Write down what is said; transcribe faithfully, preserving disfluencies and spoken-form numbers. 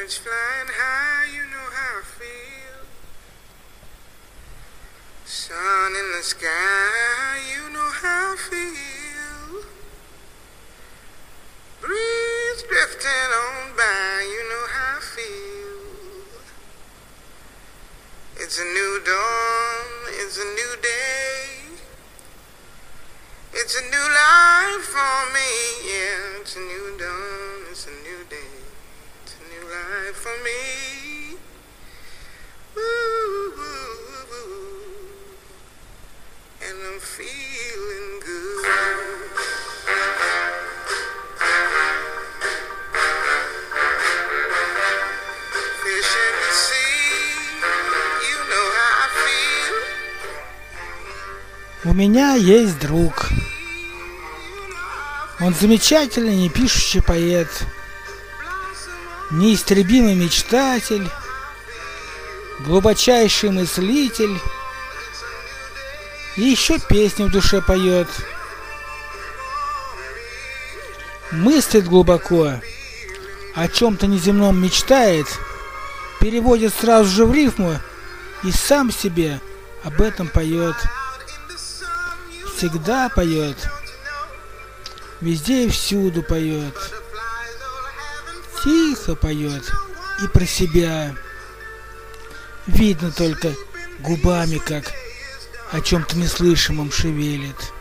Birds flying high, you know how I feel. Sun in the sky, you know how I feel. Breeze drifting on by, you know how I feel. It's a new dawn, it's a new day. It's a new life for me, yeah. It's a new dawn, it's a new day. It's a new life for me. Ooh, ooh, ooh. And I'm feeling good. Fish in the sea, you know how I feel. У меня есть друг. Он замечательный, непишущий поэт, неистребимый мечтатель, глубочайший мыслитель и еще песни в душе поет. Мыслит глубоко, о чем-то неземном мечтает, переводит сразу же в рифму и сам себе об этом поет. Всегда поет. Везде и всюду поет. Тихо поет и про себя. Видно только губами, как о чем-то неслышимом шевелит.